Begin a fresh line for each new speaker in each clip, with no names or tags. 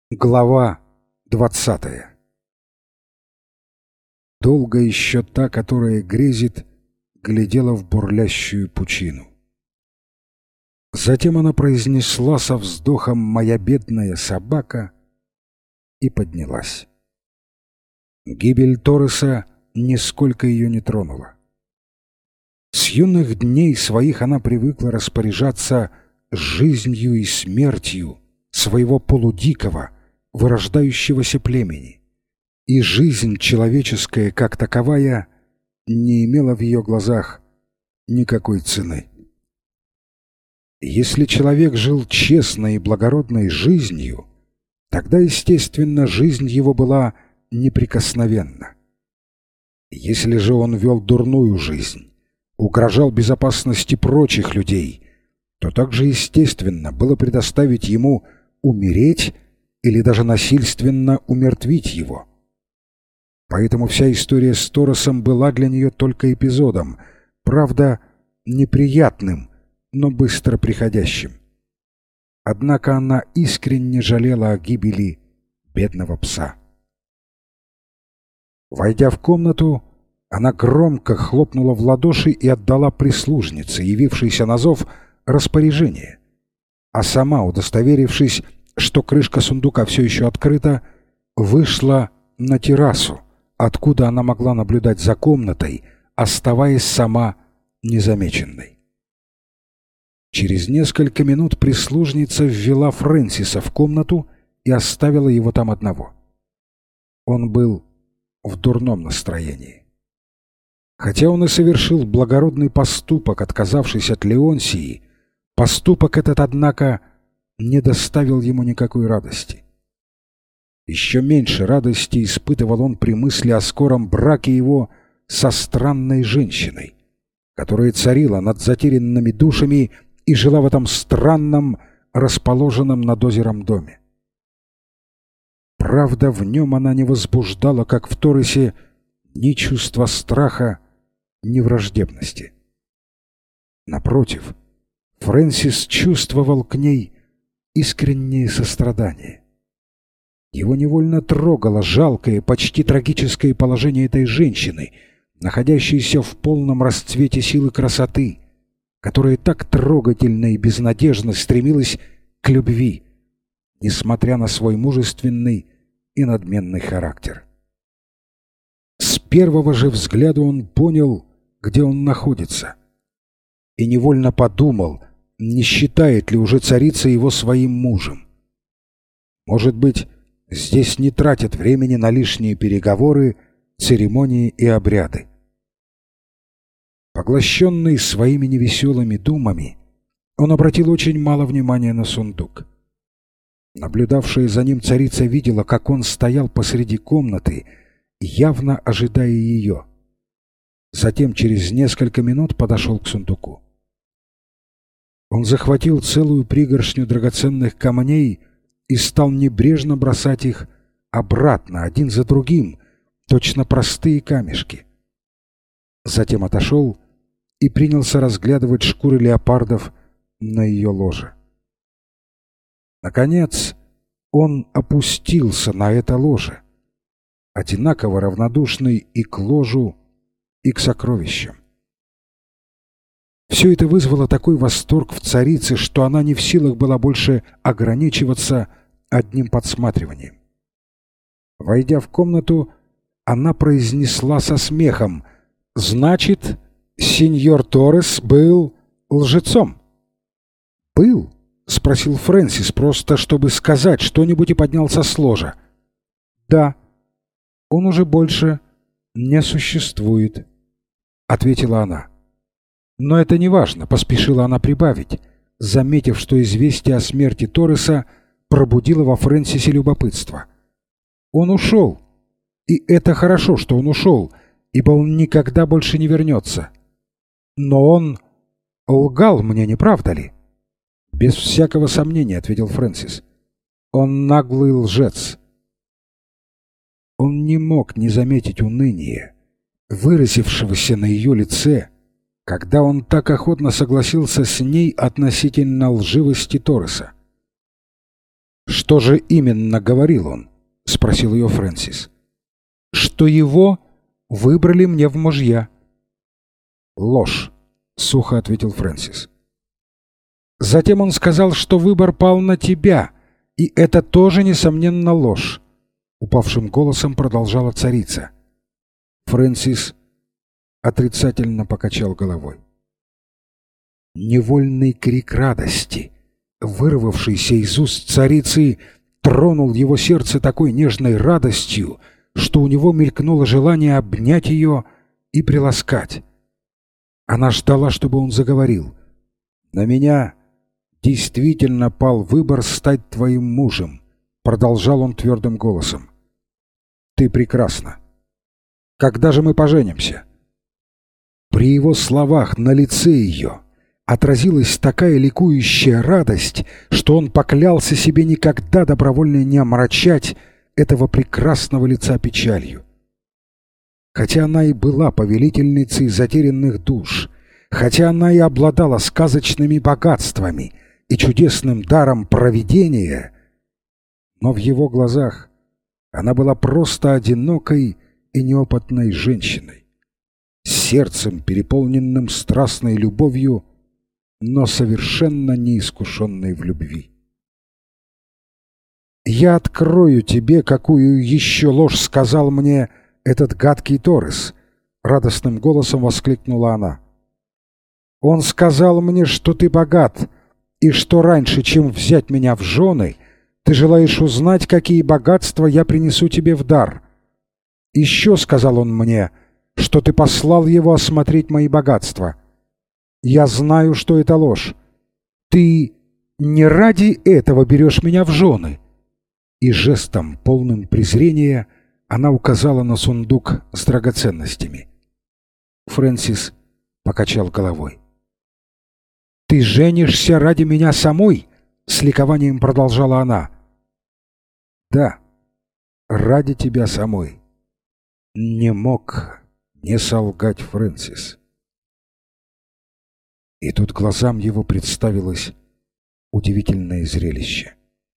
Глава 20. Долго еще та, которая грезит, глядела в бурлящую пучину. Затем она произнесла со вздохом «моя бедная собака» и поднялась. Гибель Торреса нисколько ее не тронула. С юных дней своих она привыкла распоряжаться жизнью и смертью своего полудикого, вырождающегося племени, и жизнь человеческая, как таковая, не имела в ее глазах никакой цены. Если человек жил честной и благородной жизнью, тогда, естественно, жизнь его была неприкосновенна. Если же он вел дурную жизнь, угрожал безопасности прочих людей, то также естественно было предоставить ему умереть или даже насильственно умертвить его. Поэтому вся история с Торресом была для нее только эпизодом, правда, неприятным, но быстро приходящим. Однако она искренне жалела о гибели бедного пса. Войдя в комнату, она громко хлопнула в ладоши и отдала прислужнице, явившейся на зов, распоряжение, а сама, удостоверившись, что крышка сундука все еще открыта, вышла на террасу, откуда она могла наблюдать за комнатой, оставаясь сама незамеченной. Через несколько минут прислужница ввела Фрэнсиса в комнату и оставила его там одного. Он был в дурном настроении. Хотя он и совершил благородный поступок, отказавшись от Леонсии, поступок этот, однако, не доставил ему никакой радости. Еще меньше радости испытывал он при мысли о скором браке его со странной женщиной, которая царила над затерянными душами и жила в этом странном, расположенном над озером доме. Правда, в нем она не возбуждала, как в Торресе, ни чувства страха, ни враждебности. Напротив, Фрэнсис чувствовал к ней искреннее сострадание. Его невольно трогало жалкое, почти трагическое положение этой женщины, находящейся в полном расцвете силы красоты, которая так трогательно и безнадежно стремилась к любви, несмотря на свой мужественный и надменный характер. С первого же взгляда он понял, где он находится, и невольно подумал, не считает ли уже царица его своим мужем. Может быть, здесь не тратят времени на лишние переговоры, церемонии и обряды. Поглощенный своими невеселыми думами, он обратил очень мало внимания на сундук. Наблюдавшая за ним царица видела, как он стоял посреди комнаты, явно ожидая ее. Затем через несколько минут подошел к сундуку. Он захватил целую пригоршню драгоценных камней и стал небрежно бросать их обратно, один за другим, точно простые камешки. Затем отошел и принялся разглядывать шкуры леопардов на ее ложе. Наконец, он опустился на это ложе, одинаково равнодушный и к ложу, и к сокровищам. Все это вызвало такой восторг в царице, что она не в силах была больше ограничиваться одним подсматриванием. Войдя в комнату, она произнесла со смехом: «Значит, сеньор Торрес был лжецом?» «Был?» — спросил Фрэнсис, просто чтобы сказать что-нибудь, и поднялся с ложа. «Да, он уже больше не существует», — ответила она. «Но это не важно», — поспешила она прибавить, заметив, что известие о смерти Торреса пробудило во Фрэнсисе любопытство. «Он ушел, и это хорошо, что он ушел, ибо он никогда больше не вернется. Но он лгал мне, не правда ли?» «Без всякого сомнения», — ответил Фрэнсис. «Он наглый лжец». Он не мог не заметить уныния, выразившегося на ее лице, когда он так охотно согласился с ней относительно лживости Торреса. «Что же именно говорил он?» — спросил ее Фрэнсис. «Что его выбрали мне в мужья». «Ложь», — сухо ответил Фрэнсис. «Затем он сказал, что выбор пал на тебя, и это тоже, несомненно, ложь», — упавшим голосом продолжала царица. Фрэнсис отрицательно покачал головой. Невольный крик радости, вырвавшийся из уст царицы, тронул его сердце такой нежной радостью, что у него мелькнуло желание обнять ее и приласкать. Она ждала, чтобы он заговорил. «На меня действительно пал выбор стать твоим мужем», — продолжал он твердым голосом. «Ты прекрасна. Когда же мы поженимся?» При его словах на лице ее отразилась такая ликующая радость, что он поклялся себе никогда добровольно не омрачать этого прекрасного лица печалью. Хотя она и была повелительницей затерянных душ, хотя она и обладала сказочными богатствами и чудесным даром провидения, но в его глазах она была просто одинокой и неопытной женщиной, с сердцем, переполненным страстной любовью, но совершенно неискушенной в любви. «Я открою тебе, какую еще ложь сказал мне этот гадкий Торрес», — радостным голосом воскликнула она. «Он сказал мне, что ты богат, и что раньше, чем взять меня в жены, ты желаешь узнать, какие богатства я принесу тебе в дар. Еще сказал он мне, что ты послал его осмотреть мои богатства. Я знаю, что это ложь. Ты не ради этого берешь меня в жены». И жестом, полным презрения, она указала на сундук с драгоценностями. Фрэнсис покачал головой. «Ты женишься ради меня самой?» — с ликованием продолжала она. «Да, ради тебя самой». Не мог не солгать Фрэнсис. И тут глазам его представилось удивительное зрелище.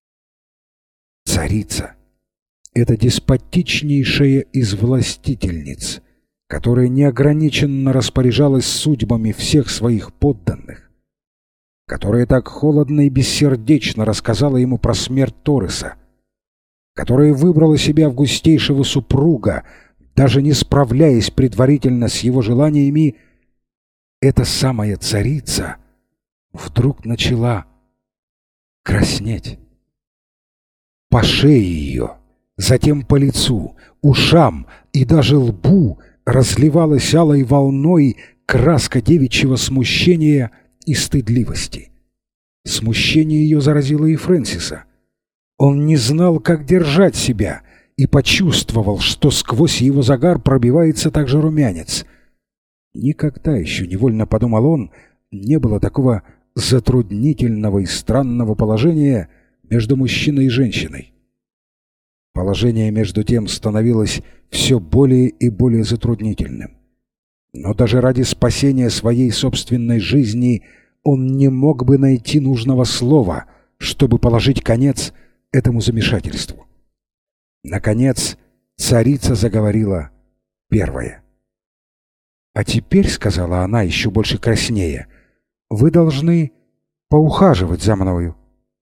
Царица — это деспотичнейшая из властительниц, которая неограниченно распоряжалась судьбами всех своих подданных, которая так холодно и бессердечно рассказала ему про смерть Торреса, которая выбрала себе августейшего супруга, даже не справляясь предварительно с его желаниями, эта самая царица вдруг начала краснеть. По шее ее, затем по лицу, ушам и даже лбу разливалась алой волной краска девичьего смущения и стыдливости. Смущение ее заразило и Фрэнсиса. Он не знал, как держать себя, и почувствовал, что сквозь его загар пробивается также румянец. Никогда еще, невольно подумал он, не было такого затруднительного и странного положения между мужчиной и женщиной. Положение между тем становилось все более и более затруднительным. Но даже ради спасения своей собственной жизни он не мог бы найти нужного слова, чтобы положить конец этому замешательству. Наконец, царица заговорила первая. «А теперь, — сказала она, еще больше краснея, — вы должны поухаживать за мною».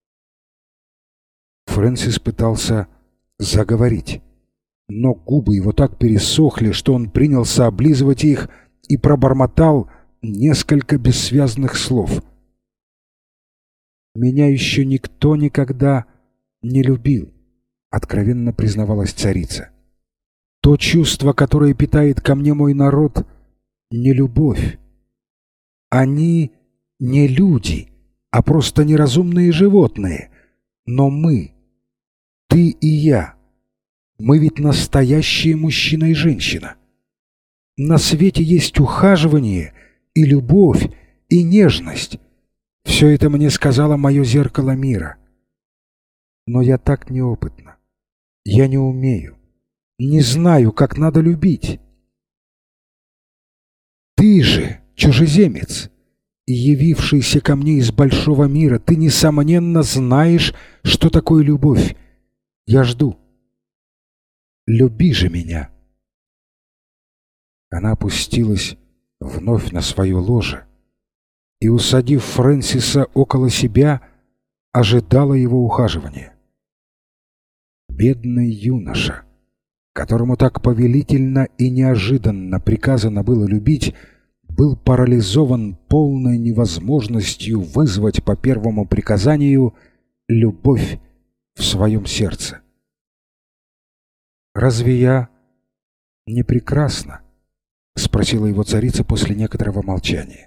Фрэнсис пытался заговорить, но губы его так пересохли, что он принялся облизывать их и пробормотал несколько бессвязных слов. «Меня еще никто никогда не любил», — откровенно признавалась царица. «То чувство, которое питает ко мне мой народ, — не любовь. Они не люди, а просто неразумные животные. Но мы, ты и я, мы ведь настоящие мужчина и женщина. На свете есть ухаживание и любовь, и нежность. Все это мне сказала мое зеркало мира. Но я так неопытна. Я не умею, не знаю, как надо любить. Ты же чужеземец, и явившийся ко мне из большого мира, ты, несомненно, знаешь, что такое любовь. Я жду. Люби же меня». Она опустилась вновь на свое ложе и, усадив Фрэнсиса около себя, ожидала его ухаживания. Бедный юноша, которому так повелительно и неожиданно приказано было любить, был парализован полной невозможностью вызвать по первому приказанию любовь в своем сердце. «Разве я не прекрасна?» — спросила его царица после некоторого молчания.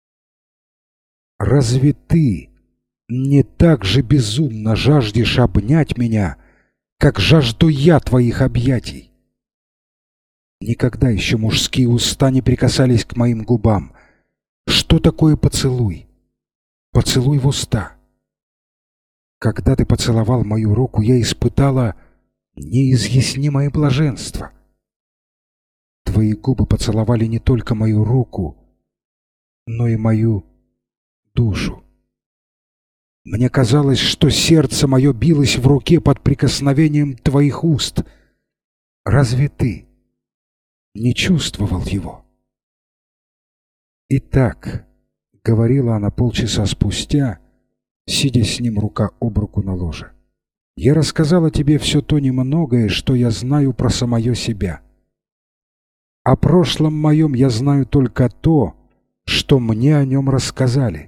«Разве ты не так же безумно жаждешь обнять меня, как жажду я твоих объятий? Никогда еще мужские уста не прикасались к моим губам. Что такое поцелуй? Поцелуй в уста. Когда ты поцеловал мою руку, я испытала неизъяснимое блаженство. Твои губы поцеловали не только мою руку, но и мою душу. Мне казалось, что сердце мое билось в руке под прикосновением твоих уст. Разве ты не чувствовал его?» «Итак», — говорила она полчаса спустя, сидя с ним рука об руку на ложе, — «я рассказала тебе все то немногое, что я знаю про самое себя. О прошлом моем я знаю только то, что мне о нем рассказали.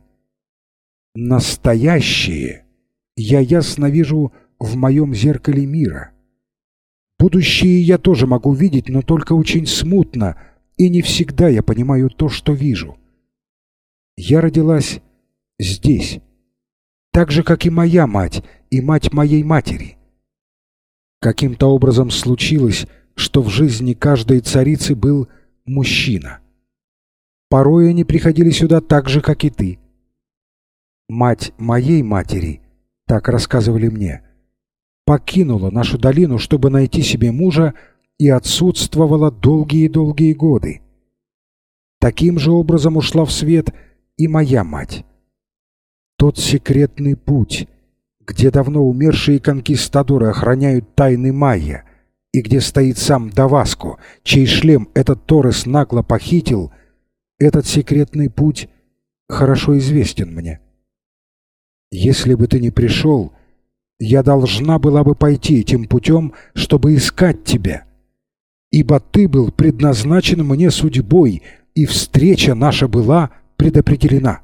Настоящее я ясно вижу в моем зеркале мира. Будущее я тоже могу видеть, но только очень смутно, и не всегда я понимаю то, что вижу. Я родилась здесь, так же, как и моя мать, и мать моей матери. Каким-то образом случилось, что в жизни каждой царицы был мужчина. Порой они приходили сюда так же, как и ты. Мать моей матери, так рассказывали мне, покинула нашу долину, чтобы найти себе мужа, и отсутствовала долгие-долгие годы. Таким же образом ушла в свет и моя мать. Тот секретный путь, где давно умершие конкистадоры охраняют тайны майя, и где стоит сам Даваско, чей шлем этот Торрес нагло похитил, этот секретный путь хорошо известен мне. Если бы ты не пришел, я должна была бы пойти этим путем, чтобы искать тебя, ибо ты был предназначен мне судьбой, и встреча наша была предопределена».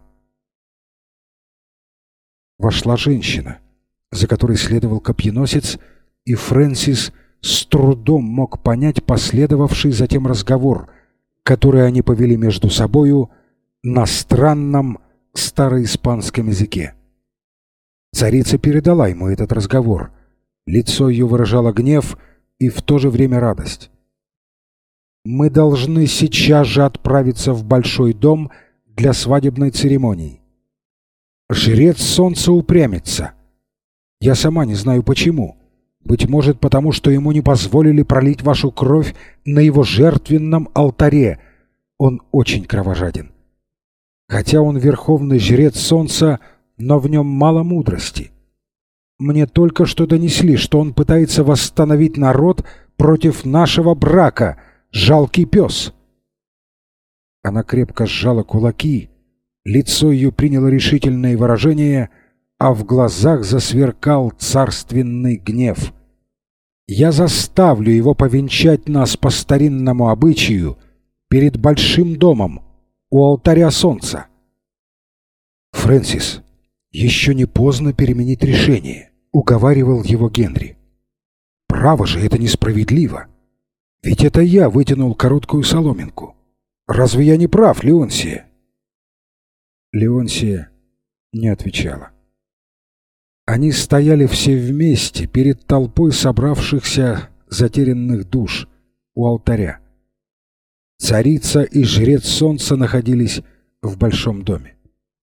Вошла женщина, за которой следовал копьеносец, и Фрэнсис с трудом мог понять последовавший затем разговор, который они повели между собою на странном староиспанском языке. Царица передала ему этот разговор. Лицо ее выражало гнев и в то же время радость. «Мы должны сейчас же отправиться в большой дом для свадебной церемонии. Жрец солнца упрямится. Я сама не знаю почему. Быть может, потому что ему не позволили пролить вашу кровь на его жертвенном алтаре. Он очень кровожаден. Хотя он верховный жрец солнца, но в нем мало мудрости. Мне только что донесли, что он пытается восстановить народ против нашего брака. Жалкий пес!» Она крепко сжала кулаки, лицо ее приняло решительное выражение, а в глазах засверкал царственный гнев. «Я заставлю его повенчать нас по старинному обычаю перед большим домом у алтаря солнца». «Фрэнсис, еще не поздно переменить решение», — уговаривал его Генри. «Право же, это несправедливо. Ведь это я вытянул короткую соломинку. Разве я не прав, Леонсия?» Леонсия не отвечала. Они стояли все вместе перед толпой собравшихся затерянных душ у алтаря. Царица и жрец солнца находились в большом доме.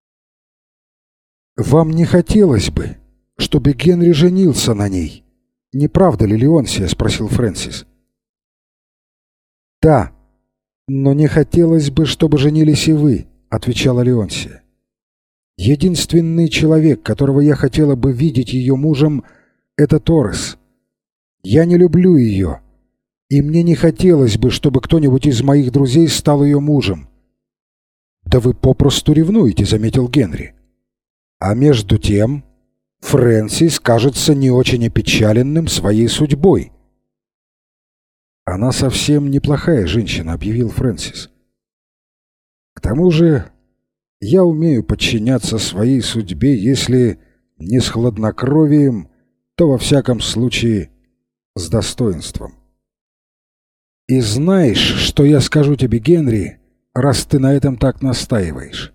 «Вам не хотелось бы, чтобы Генри женился на ней, не правда ли, Леонсия?» — спросил Фрэнсис. «Да, но не хотелось бы, чтобы женились и вы», — отвечала Леонсия. Единственный человек, которого я хотела бы видеть ее мужем, — это Торрес. Я не люблю ее, и мне не хотелось бы, чтобы кто-нибудь из моих друзей стал ее мужем». «Да вы попросту ревнуете», — заметил Генри. «А между тем Фрэнсис кажется не очень опечаленным своей судьбой». «Она совсем неплохая женщина», — объявил Фрэнсис. «К тому же я умею подчиняться своей судьбе, если не с хладнокровием, то во всяком случае с достоинством. И знаешь, что я скажу тебе, Генри, раз ты на этом так настаиваешь?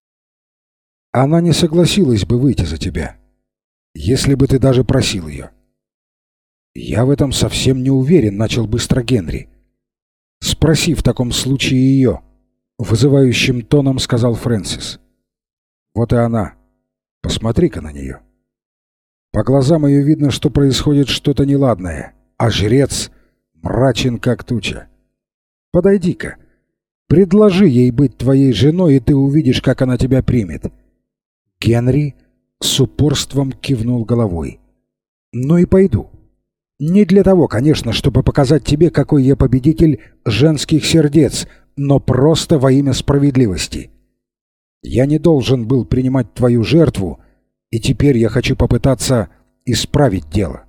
Она не согласилась бы выйти за тебя, если бы ты даже просил ее». «Я в этом совсем не уверен», — начал быстро Генри. «Спроси в таком случае ее», — вызывающим тоном сказал Фрэнсис. «Вот и она. Посмотри-ка на нее. По глазам ее видно, что происходит что-то неладное, а жрец мрачен, как туча. Подойди-ка, предложи ей быть твоей женой, и ты увидишь, как она тебя примет». Генри с упорством кивнул головой. «Ну и пойду. Не для того, конечно, чтобы показать тебе, какой я победитель женских сердец, но просто во имя справедливости. Я не должен был принимать твою жертву, и теперь я хочу попытаться исправить дело».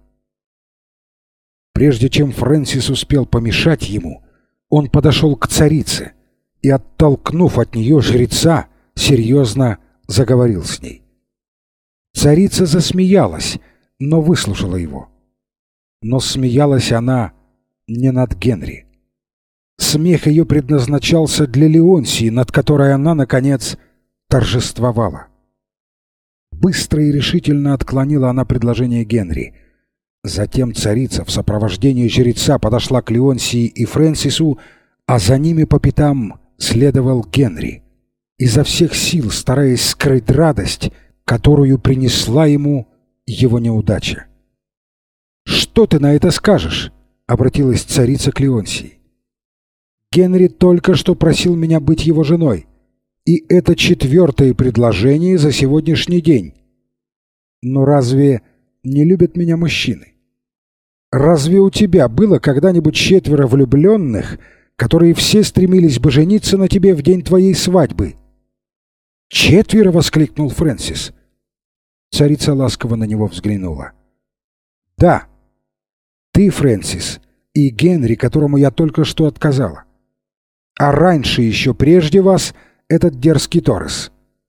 Прежде чем Фрэнсис успел помешать ему, он подошел к царице и, оттолкнув от нее жреца, серьезно заговорил с ней. Царица засмеялась, но выслушала его. Но смеялась она не над Генри. Смех ее предназначался для Леонсии, над которой она, наконец, торжествовала. Быстро и решительно отклонила она предложение Генри. Затем царица в сопровождении жреца подошла к Леонсии и Фрэнсису, а за ними по пятам следовал Генри, изо всех сил стараясь скрыть радость, которую принесла ему его неудача. «Что ты на это скажешь?» — обратилась царица к Леонсии. «Генри только что просил меня быть его женой, и это 4-е предложение за сегодняшний день. Но разве не любят меня мужчины? Разве у тебя было когда-нибудь 4 влюбленных, которые все стремились бы жениться на тебе в день твоей свадьбы?» «4!» — воскликнул Фрэнсис. Царица ласково на него взглянула. «Да, ты, Фрэнсис, и Генри, которому я только что отказала. А раньше еще прежде вас этот дерзкий Торрес.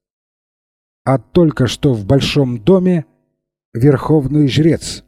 А только что в большом доме верховный жрец».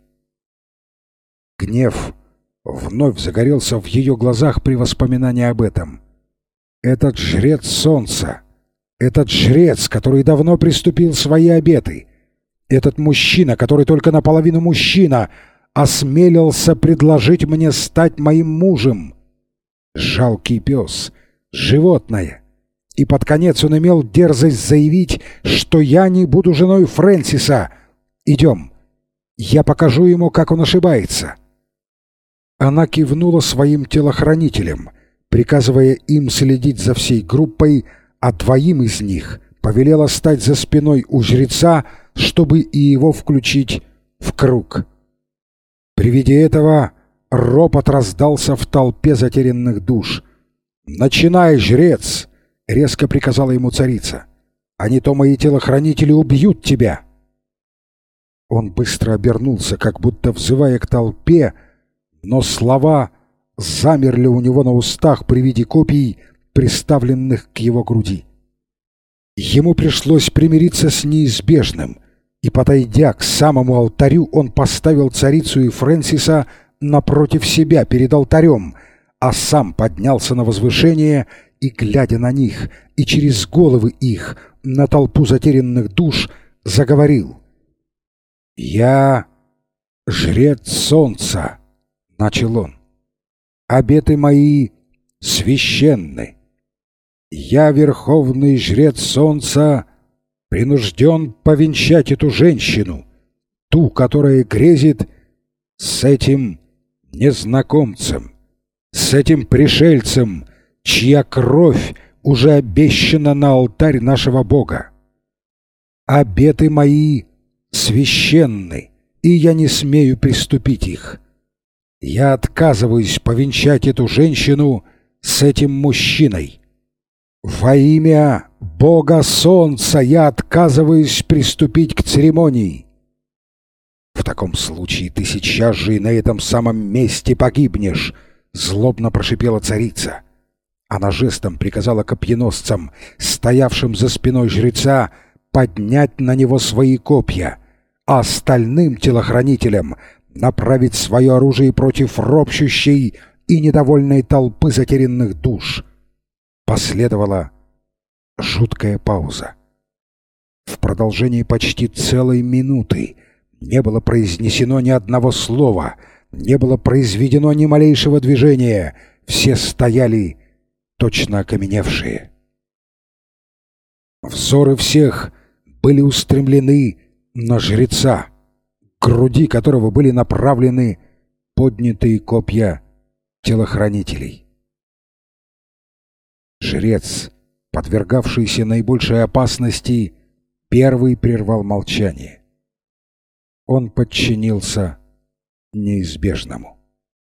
Гнев вновь загорелся в ее глазах при воспоминании об этом. Этот жрец солнца, этот жрец, который давно приступил свои обеты, этот мужчина, который только наполовину мужчина, осмелился предложить мне стать моим мужем. Жалкий пес, животное. И под конец он имел дерзость заявить, что я не буду женой Фрэнсиса. Идем, я покажу ему, как он ошибается. Она кивнула своим телохранителям, приказывая им следить за всей группой, а 2 из них повелела стать за спиной у жреца, чтобы и его включить в круг. При виде этого ропот раздался в толпе затерянных душ. «Начинай, жрец!» — резко приказала ему царица. «А не то мои телохранители убьют тебя!» Он быстро обернулся, как будто взывая к толпе, но слова замерли у него на устах при виде копий, приставленных к его груди. Ему пришлось примириться с неизбежным, и, подойдя к самому алтарю, он поставил царицу и Фрэнсиса напротив себя перед алтарем, а сам поднялся на возвышение и, глядя на них и через головы их на толпу затерянных душ, заговорил. «Я жрец солнца», — начал он. «Обеты мои священны. Я, верховный жрец солнца, принужден повенчать эту женщину, ту, которая грезит с этим незнакомцем, с этим пришельцем, чья кровь уже обещана на алтарь нашего Бога. Обеты мои священны, и я не смею приступить их. Я отказываюсь повенчать эту женщину с этим мужчиной. Во имя Бога Солнца я отказываюсь приступить к церемонии. В таком случае ты сейчас же и на этом самом месте погибнешь, злобно прошипела царица. Она жестом приказала копьеносцам, стоявшим за спиной жреца, поднять на него свои копья, а остальным телохранителям направить свое оружие против ропщущей и недовольной толпы затерянных душ. Последовала жуткая пауза. В продолжении почти целой минуты не было произнесено ни одного слова, не было произведено ни малейшего движения. Все стояли точно окаменевшие. Взоры всех были устремлены на жреца, к груди которого были направлены поднятые копья телохранителей. Жрец, подвергавшийся наибольшей опасности, первый прервал молчание. Он подчинился неизбежному.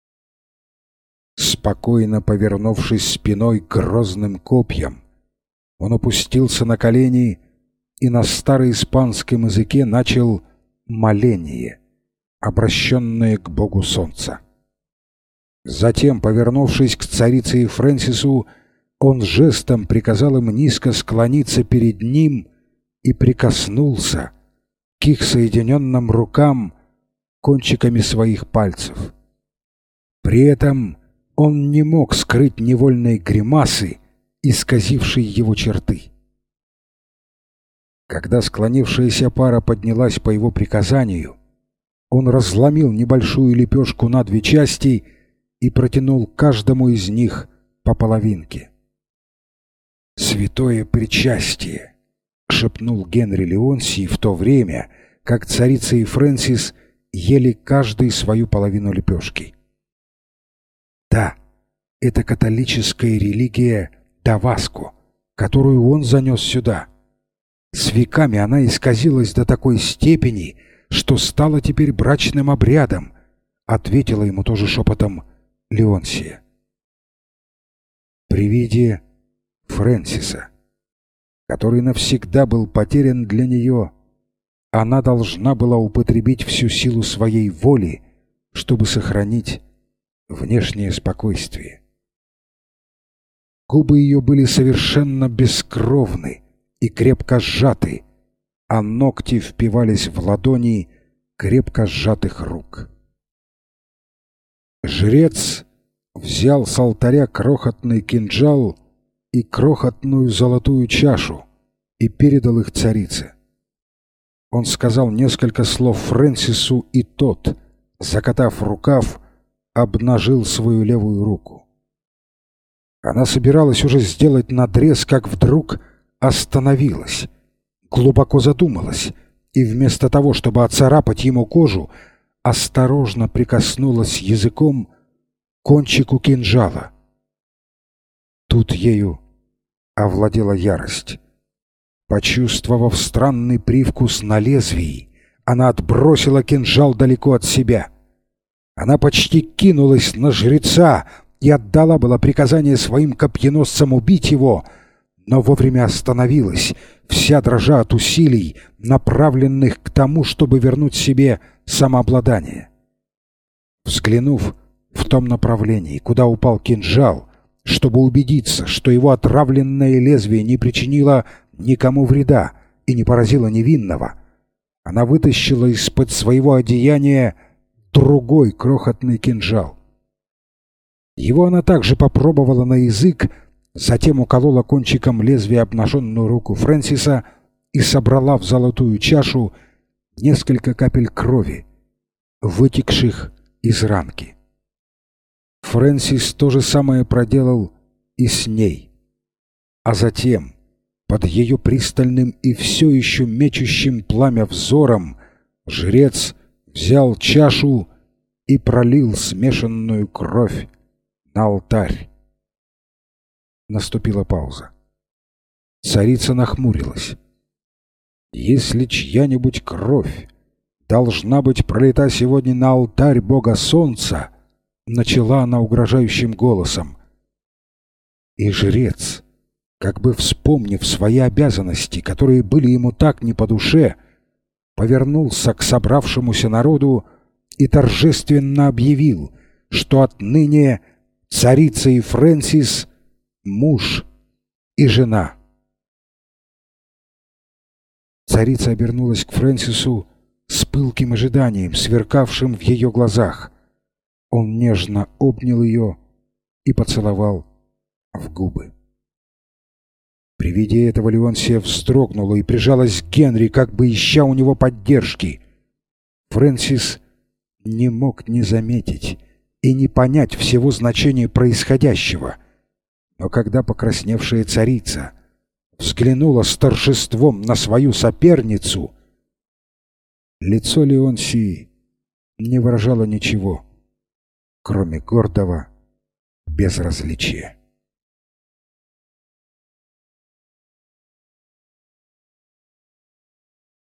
Спокойно повернувшись спиной к грозным копьям, он опустился на колени и на староиспанском языке начал моление, обращенное к богу солнца. Затем, повернувшись к царице и Фрэнсису, он жестом приказал им низко склониться перед ним и прикоснулся к их соединенным рукам кончиками своих пальцев. При этом он не мог скрыть невольной гримасы, исказившей его черты. Когда склонившаяся пара поднялась по его приказанию, он разломил небольшую лепешку на две части и протянул каждому из них по половинке. «Святое причастие!» — шепнул Генри Леонсий в то время, как царица и Фрэнсис ели каждый свою половину лепешки. Да, это католическая религия Таваско, которую он занес сюда. С веками она исказилась до такой степени, что стала теперь брачным обрядом, ответила ему тоже шепотом Леонсия. При виде Фрэнсиса, который навсегда был потерян для нее, она должна была употребить всю силу своей воли, чтобы сохранить внешнее спокойствие. Губы ее были совершенно бескровны и крепко сжаты, а ногти впивались в ладони крепко сжатых рук. Жрец взял с алтаря крохотный кинжал и крохотную золотую чашу и передал их царице. Он сказал несколько слов Фрэнсису, и тот, закатав рукав, обнажил свою левую руку. Она собиралась уже сделать надрез, как вдруг остановилась, глубоко задумалась и вместо того, чтобы оцарапать ему кожу, осторожно прикоснулась языком к кончику кинжала. Тут ею овладела ярость. Почувствовав странный привкус на лезвии, она отбросила кинжал далеко от себя. Она почти кинулась на жреца и отдала было приказание своим копьеносцам убить его, но вовремя остановилась, вся дрожа от усилий, направленных к тому, чтобы вернуть себе самообладание. Взглянув в том направлении, куда упал кинжал, чтобы убедиться, что его отравленное лезвие не причинило никому вреда и не поразило невинного, она вытащила из-под своего одеяния другой крохотный кинжал. Его она также попробовала на язык, затем уколола кончиком лезвия обнаженную руку Фрэнсиса и собрала в золотую чашу несколько капель крови, вытекших из ранки. Фрэнсис то же самое проделал и с ней. А затем, под ее пристальным и все еще мечущим пламя взором, жрец взял чашу и пролил смешанную кровь на алтарь. Наступила пауза. Царица нахмурилась. Если чья-нибудь кровь должна быть пролита сегодня на алтарь бога солнца, начала она угрожающим голосом. И жрец, как бы вспомнив свои обязанности, которые были ему так не по душе, повернулся к собравшемуся народу и торжественно объявил, что отныне царица и Фрэнсис — муж и жена. Царица обернулась к Фрэнсису с пылким ожиданием, сверкавшим в ее глазах. Он нежно обнял ее и поцеловал в губы. При виде этого Леонсия вздрогнула и прижалась к Генри, как бы ища у него поддержки. Фрэнсис не мог не заметить и не понять всего значения происходящего. Но когда покрасневшая царица взглянула с торжеством на свою соперницу, лицо Леонсии не выражало ничего, кроме гордого безразличия.